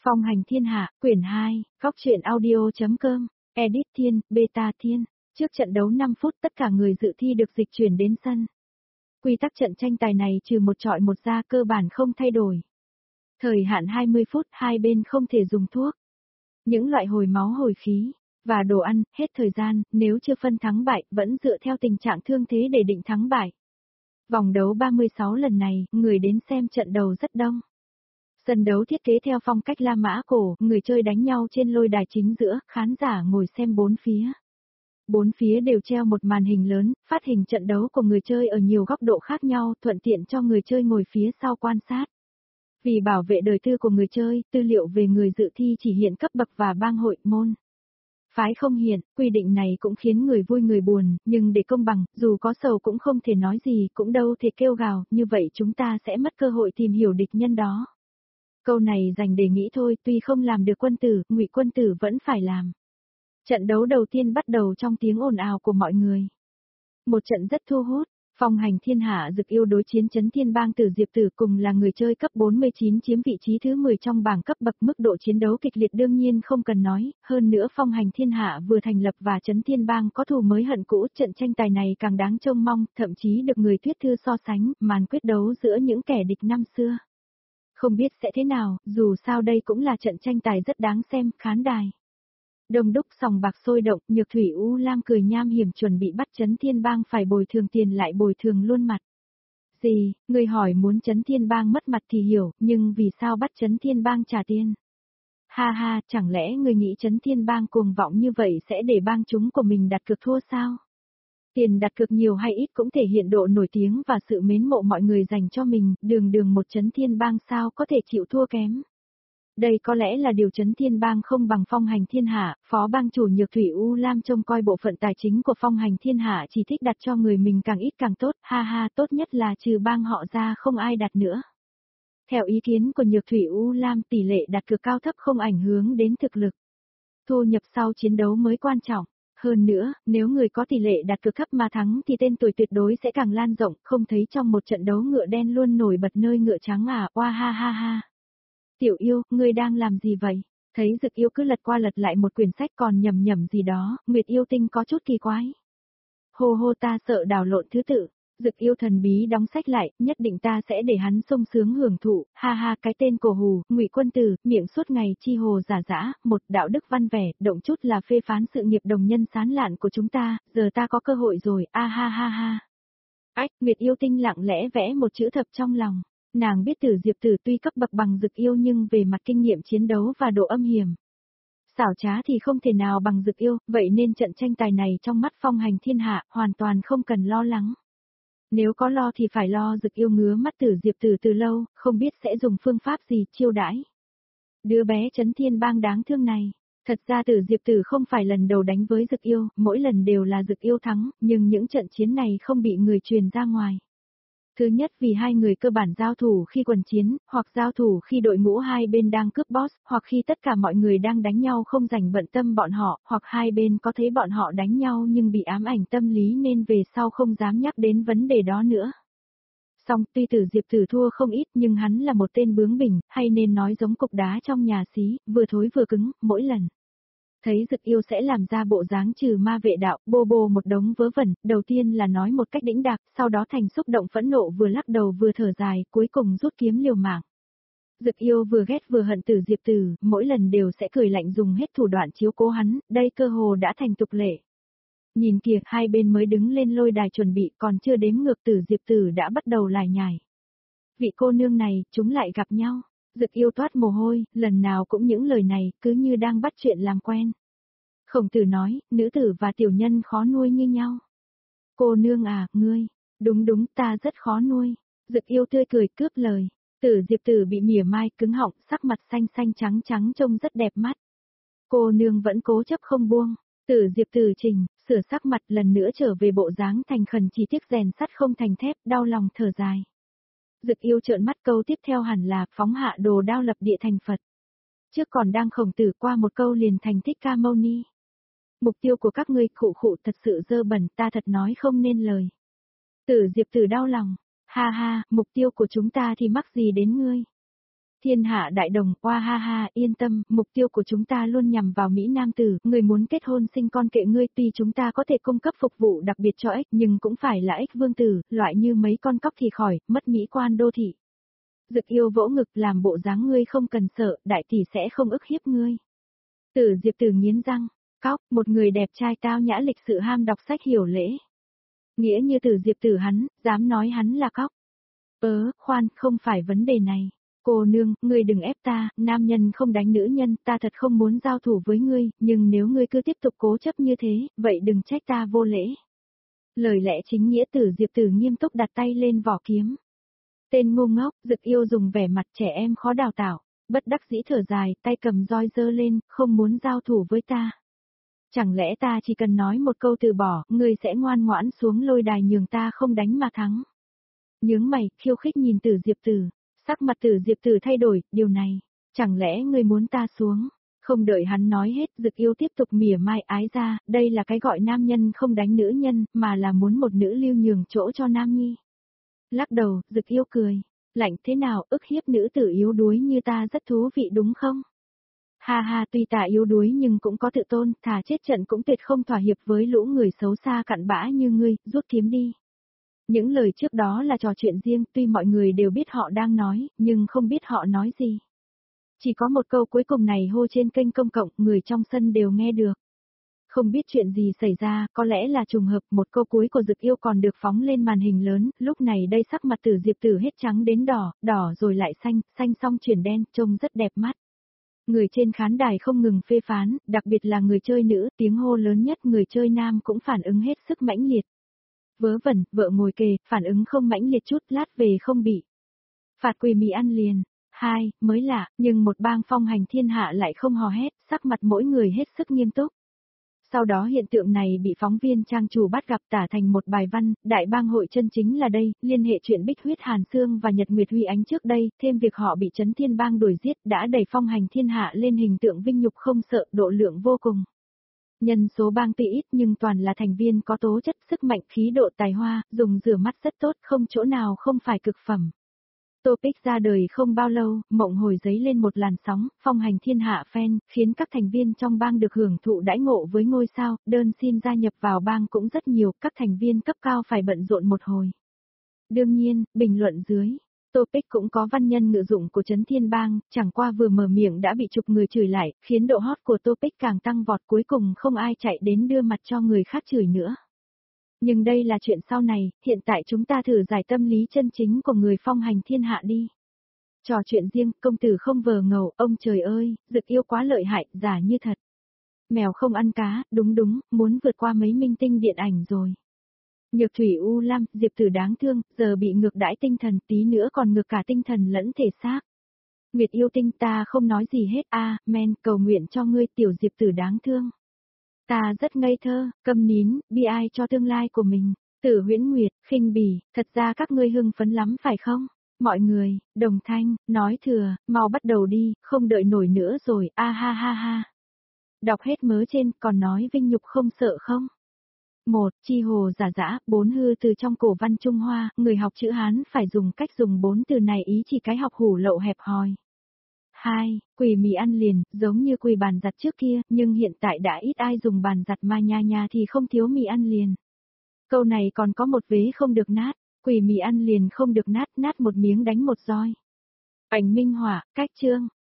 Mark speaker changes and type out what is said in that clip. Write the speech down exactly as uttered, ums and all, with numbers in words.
Speaker 1: Phong hành thiên hạ, quyển hai, góc truyện audio.com, edit Thiên, beta Thiên. Trước trận đấu năm phút tất cả người dự thi được dịch chuyển đến sân. Quy tắc trận tranh tài này trừ một chọi một ra cơ bản không thay đổi. Thời hạn hai mươi phút, hai bên không thể dùng thuốc. Những loại hồi máu hồi khí, và đồ ăn, hết thời gian, nếu chưa phân thắng bại, vẫn dựa theo tình trạng thương thế để định thắng bại. Vòng đấu ba mươi sáu lần này, người đến xem trận đầu rất đông. Sân đấu thiết kế theo phong cách La Mã cổ, người chơi đánh nhau trên lôi đài chính giữa, khán giả ngồi xem bốn phía. Bốn phía đều treo một màn hình lớn, phát hình trận đấu của người chơi ở nhiều góc độ khác nhau, thuận tiện cho người chơi ngồi phía sau quan sát. Vì bảo vệ đời tư của người chơi, tư liệu về người dự thi chỉ hiện cấp bậc và bang hội, môn phái không hiện, quy định này cũng khiến người vui người buồn, nhưng để công bằng, dù có sầu cũng không thể nói gì, cũng đâu thể kêu gào, như vậy chúng ta sẽ mất cơ hội tìm hiểu địch nhân đó. Câu này dành để nghĩ thôi, tuy không làm được quân tử, Ngụy quân tử vẫn phải làm. Trận đấu đầu tiên bắt đầu trong tiếng ồn ào của mọi người. Một trận rất thu hút, Phong hành thiên hạ Dực Yêu đối chiến Chấn Thiên Bang Tử Diệp Tử cùng là người chơi cấp bốn mươi chín chiếm vị trí thứ mười trong bảng cấp bậc, mức độ chiến đấu kịch liệt đương nhiên không cần nói, hơn nữa Phong hành thiên hạ vừa thành lập và Chấn Thiên Bang có thù mới hận cũ, trận tranh tài này càng đáng trông mong, thậm chí được người thuyết thư so sánh, màn quyết đấu giữa những kẻ địch năm xưa. Không biết sẽ thế nào, dù sao đây cũng là trận tranh tài rất đáng xem, khán đài đông đúc sòng bạc sôi động, Nhược Thủy U Lam cười nham hiểm chuẩn bị bắt Chấn Thiên Bang phải bồi thường tiền lại bồi thường luôn mặt. Gì, người hỏi muốn Chấn Thiên Bang mất mặt thì hiểu, nhưng vì sao bắt Chấn Thiên Bang trả tiền? Ha ha, chẳng lẽ người nghĩ Chấn Thiên Bang cuồng vọng như vậy sẽ để bang chúng của mình đặt cược thua sao? Tiền đặt cược nhiều hay ít cũng thể hiện độ nổi tiếng và sự mến mộ mọi người dành cho mình, đường đường một Chấn Thiên Bang sao có thể chịu thua kém. Đây có lẽ là điều Chấn Thiên Bang không bằng Phong hành thiên hạ, phó bang chủ Nhược Thủy U Lam trông coi bộ phận tài chính của Phong hành thiên hạ chỉ thích đặt cho người mình càng ít càng tốt, ha ha, tốt nhất là trừ bang họ ra không ai đặt nữa. Theo ý kiến của Nhược Thủy U Lam, tỷ lệ đặt cược cao thấp không ảnh hưởng đến thực lực. Thu nhập sau chiến đấu mới quan trọng. Hơn nữa, nếu người có tỷ lệ đặt cược thấp mà thắng thì tên tuổi tuyệt đối sẽ càng lan rộng, không thấy trong một trận đấu ngựa đen luôn nổi bật nơi ngựa trắng à, oa ha ha ha. Tiểu Yêu, ngươi đang làm gì vậy? Thấy Dực Yêu cứ lật qua lật lại một quyển sách còn nhầm nhầm gì đó, Nguyệt Yêu Tinh có chút kỳ quái. Hô hô, ta sợ đảo lộn thứ tự. Dực Yêu thần bí đóng sách lại, nhất định ta sẽ để hắn sung sướng hưởng thụ, ha ha, cái tên cổ hù, Ngụy quân tử, miệng suốt ngày chi hồ giả dã, một đạo đức văn vẻ, động chút là phê phán sự nghiệp đồng nhân sán lạn của chúng ta, giờ ta có cơ hội rồi, a ha ha ha. Ách, Nguyệt Yêu Tinh lặng lẽ vẽ một chữ thập trong lòng. Nàng biết Tử Diệp Tử tuy cấp bậc bằng Dực Yêu nhưng về mặt kinh nghiệm chiến đấu và độ âm hiểm, xảo trá thì không thể nào bằng Dực Yêu, vậy nên trận tranh tài này trong mắt Phong hành thiên hạ hoàn toàn không cần lo lắng. Nếu có lo thì phải lo Dực Yêu ngứa mắt Tử Diệp Tử từ lâu, không biết sẽ dùng phương pháp gì chiêu đãi đứa bé Chấn Thiên Bang đáng thương này. Thật ra Tử Diệp Tử không phải lần đầu đánh với Dực Yêu, mỗi lần đều là Dực Yêu thắng, nhưng những trận chiến này không bị người truyền ra ngoài. Thứ nhất vì hai người cơ bản giao thủ khi quần chiến, hoặc giao thủ khi đội ngũ hai bên đang cướp boss, hoặc khi tất cả mọi người đang đánh nhau không dành bận tâm bọn họ, hoặc hai bên có thấy bọn họ đánh nhau nhưng bị ám ảnh tâm lý nên về sau không dám nhắc đến vấn đề đó nữa. Song tuy Tử Diệp Tử thua không ít nhưng hắn là một tên bướng bỉnh, hay nên nói giống cục đá trong nhà xí, vừa thối vừa cứng, mỗi lần thấy Dực Yêu sẽ làm ra bộ dáng trừ ma vệ đạo, bô bô một đống vớ vẩn, đầu tiên là nói một cách đĩnh đạc, sau đó thành xúc động phẫn nộ vừa lắc đầu vừa thở dài, cuối cùng rút kiếm liều mạng. Dực Yêu vừa ghét vừa hận Tử Diệp Tử, mỗi lần đều sẽ cười lạnh dùng hết thủ đoạn chiếu cố hắn, đây cơ hồ đã thành tục lệ. Nhìn kìa, hai bên mới đứng lên lôi đài chuẩn bị, còn chưa đếm ngược Tử Diệp Tử đã bắt đầu lải nhải. Vị cô nương này, chúng lại gặp nhau. Dực Yêu toát mồ hôi, lần nào cũng những lời này, cứ như đang bắt chuyện làm quen. Khổng Tử nói, nữ tử và tiểu nhân khó nuôi như nhau. Cô nương à, ngươi, đúng đúng, ta rất khó nuôi. Dực Yêu tươi cười cướp lời. Tử Diệp Tử bị mỉa mai, cứng họng, sắc mặt xanh xanh trắng trắng trông rất đẹp mắt. Cô nương vẫn cố chấp không buông. Tử Diệp Tử chỉnh, sửa sắc mặt lần nữa trở về bộ dáng thành khẩn, chỉ tiếc rèn sắt không thành thép, đau lòng thở dài. Dực Yêu trợn mắt, câu tiếp theo hẳn là phóng hạ đồ đao lập địa thành Phật. Trước còn đang Khổng Tử, qua một câu liền thành Thích Ca Mâu Ni. Mục tiêu của các ngươi khụ khụ thật sự dơ bẩn, ta thật nói không nên lời. Tử Diệp Tử đau lòng, ha ha, mục tiêu của chúng ta thì mắc gì đến ngươi. Thiên hạ đại đồng, oa ha ha, yên tâm, mục tiêu của chúng ta luôn nhằm vào Mỹ Nam tử, người muốn kết hôn sinh con kệ ngươi, tuy chúng ta có thể cung cấp phục vụ đặc biệt cho ếch, nhưng cũng phải là ếch vương tử, loại như mấy con cóc thì khỏi, mất mỹ quan đô thị. Dực Yêu vỗ ngực làm bộ dáng ngươi không cần sợ, đại tỷ sẽ không ức hiếp ngươi. Tử Diệp Tử nghiến răng, cóc, một người đẹp trai tao nhã lịch sự ham đọc sách hiểu lễ. Nghĩa như Tử Diệp Tử hắn, dám nói hắn là cóc. Ớ, khoan, không phải vấn đề này. Cô nương, ngươi đừng ép ta, nam nhân không đánh nữ nhân, ta thật không muốn giao thủ với ngươi, nhưng nếu ngươi cứ tiếp tục cố chấp như thế, vậy đừng trách ta vô lễ. Lời lẽ chính nghĩa. Tử Diệp Tử nghiêm túc đặt tay lên vỏ kiếm. Tên ngu ngốc, Dực Yêu dùng vẻ mặt trẻ em khó đào tạo, bất đắc dĩ thở dài, tay cầm roi giơ lên, không muốn giao thủ với ta. Chẳng lẽ ta chỉ cần nói một câu từ bỏ, ngươi sẽ ngoan ngoãn xuống lôi đài nhường ta không đánh mà thắng. Nhướng mày, khiêu khích nhìn Tử Diệp Tử, sắc mặt Tử Diệp Tử thay đổi, điều này, chẳng lẽ ngươi muốn ta xuống? Không đợi hắn nói hết, Dực Yêu tiếp tục mỉa mai ái ra, đây là cái gọi nam nhân không đánh nữ nhân, mà là muốn một nữ lưu nhường chỗ cho nam nhi. Lắc đầu, Dực Yêu cười, lạnh thế nào, ức hiếp nữ tử yếu đuối như ta rất thú vị đúng không? Ha ha, tuy ta yếu đuối nhưng cũng có tự tôn, thà chết trận cũng tuyệt không thỏa hiệp với lũ người xấu xa cặn bã như ngươi, rút kiếm đi. Những lời trước đó là trò chuyện riêng, tuy mọi người đều biết họ đang nói, nhưng không biết họ nói gì. Chỉ có một câu cuối cùng này hô trên kênh công cộng, người trong sân đều nghe được. Không biết chuyện gì xảy ra, có lẽ là trùng hợp, một câu cuối của Dực Yêu còn được phóng lên màn hình lớn, lúc này đây sắc mặt Tử Diệp Tử hết trắng đến đỏ, đỏ rồi lại xanh, xanh xong chuyển đen, trông rất đẹp mắt. Người trên khán đài không ngừng phê phán, đặc biệt là người chơi nữ, tiếng hô lớn nhất, người chơi nam cũng phản ứng hết sức mãnh liệt. Vớ vẩn, vợ ngồi kề, phản ứng không mãnh liệt chút, lát về không bị phạt quỳ mì ăn liền. Hai, mới lạ, nhưng một bang phong hành thiên hạ lại không hò hét, sắc mặt mỗi người hết sức nghiêm túc. Sau đó hiện tượng này bị phóng viên trang chủ bắt gặp tả thành một bài văn, đại bang hội chân chính là đây, liên hệ chuyện Bích Huyết Hàn Xương và Nhật Nguyệt Huy Ánh trước đây, thêm việc họ bị Trấn Thiên Bang đuổi giết đã đẩy phong hành thiên hạ lên hình tượng vinh nhục không sợ, độ lượng vô cùng. Nhân số bang tuy ít nhưng toàn là thành viên có tố chất, sức mạnh, khí độ, tài hoa, dùng rửa mắt rất tốt, không chỗ nào không phải cực phẩm. Topic ra đời không bao lâu, mộng hồi giấy lên một làn sóng, phong hành thiên hạ fan, khiến các thành viên trong bang được hưởng thụ đãi ngộ với ngôi sao, đơn xin gia nhập vào bang cũng rất nhiều, các thành viên cấp cao phải bận rộn một hồi. Đương nhiên, bình luận dưới, Topic cũng có văn nhân ngự dụng của Trấn Thiên Bang, chẳng qua vừa mở miệng đã bị chục người chửi lại, khiến độ hot của Topic càng tăng vọt, cuối cùng không ai chạy đến đưa mặt cho người khác chửi nữa. Nhưng đây là chuyện sau này, hiện tại chúng ta thử giải tâm lý chân chính của người phong hành thiên hạ đi. Trò chuyện riêng, công tử không vờ ngầu, ông trời ơi, Dực Yêu quá lợi hại, giả như thật. Mèo không ăn cá, đúng đúng, muốn vượt qua mấy minh tinh điện ảnh rồi. Nhược Thủy U Lam, Diệp Tử đáng thương, giờ bị ngược đãi tinh thần, tí nữa còn ngược cả tinh thần lẫn thể xác. Nguyệt Yêu Tinh, ta không nói gì hết, a, à, men, cầu nguyện cho ngươi tiểu Diệp Tử đáng thương. Ta rất ngây thơ, câm nín, bi ai cho tương lai của mình. Tử Huyễn Nguyệt, khinh bỉ, thật ra các ngươi hưng phấn lắm phải không? Mọi người, đồng thanh, nói thừa, mau bắt đầu đi, không đợi nổi nữa rồi, a ha ha ha. Đọc hết mớ trên, còn nói vinh nhục không sợ không? Một, chi hồ giả dã, bốn hư từ trong cổ văn Trung Hoa, người học chữ Hán phải dùng cách dùng bốn từ này ý chỉ cái học hủ lậu hẹp hòi. Hai, quỳ mì ăn liền, giống như quỳ bàn giặt trước kia, nhưng hiện tại đã ít ai dùng bàn giặt mà nhà nhà thì không thiếu mì ăn liền. Câu này còn có một vế không được nát, quỳ mì ăn liền không được nát, nát một miếng đánh một roi. Ảnh minh họa, cách chương,